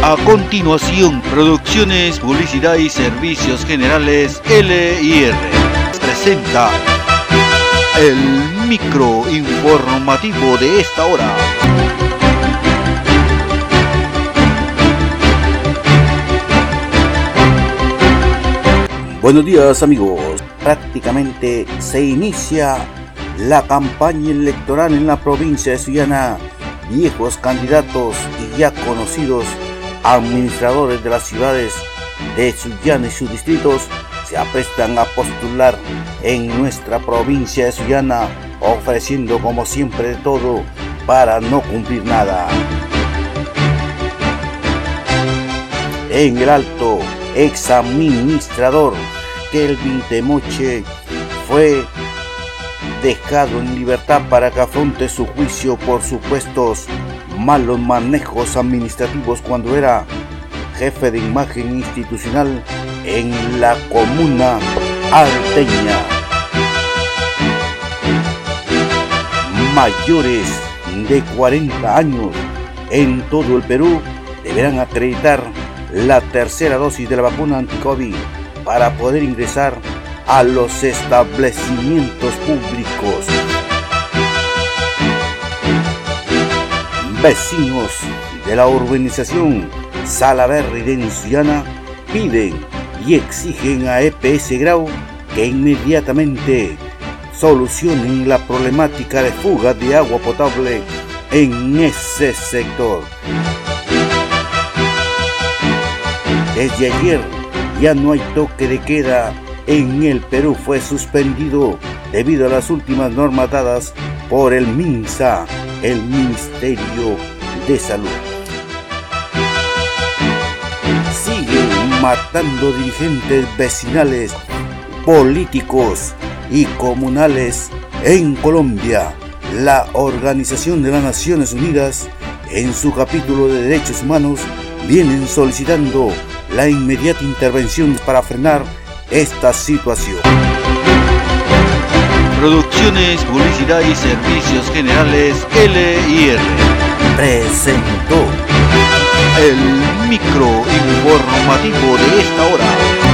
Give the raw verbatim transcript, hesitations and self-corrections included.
A continuación, Producciones, Publicidad y Servicios Generales L I R presenta el micro informativo de esta hora. Buenos días, amigos. Prácticamente se inicia la campaña electoral en la provincia de Sullana. Viejos candidatos y ya conocidos administradores de las ciudades de Sullana y sus distritos se aprestan a postular en nuestra provincia de Sullana, ofreciendo como siempre de todo para no cumplir nada. En el alto, ex administrador Kelvin Temoche fue dejado en libertad para que afronte su juicio por supuestos malos manejos administrativos cuando era jefe de imagen institucional en la comuna alteña. Mayores de cuarenta años en todo el Perú deberán acreditar la tercera dosis de la vacuna anti-COVID para poder ingresar a los establecimientos públicos. Vecinos de la urbanización Salaberry de Sullana piden y exigen a E P S Grau que inmediatamente solucionen la problemática de fuga de agua potable en ese sector. Desde ayer ya no hay toque de queda en el Perú, fue suspendido debido a las últimas normas dadas por el MINSA, el Ministerio de Salud. Siguen matando dirigentes vecinales, políticos y comunales en Colombia. La Organización de las Naciones Unidas, en su capítulo de Derechos Humanos, vienen solicitando la inmediata intervención para frenar esta situación. Producciones, Publicidad y Servicios Generales L I R presentó el micro informativo de esta hora.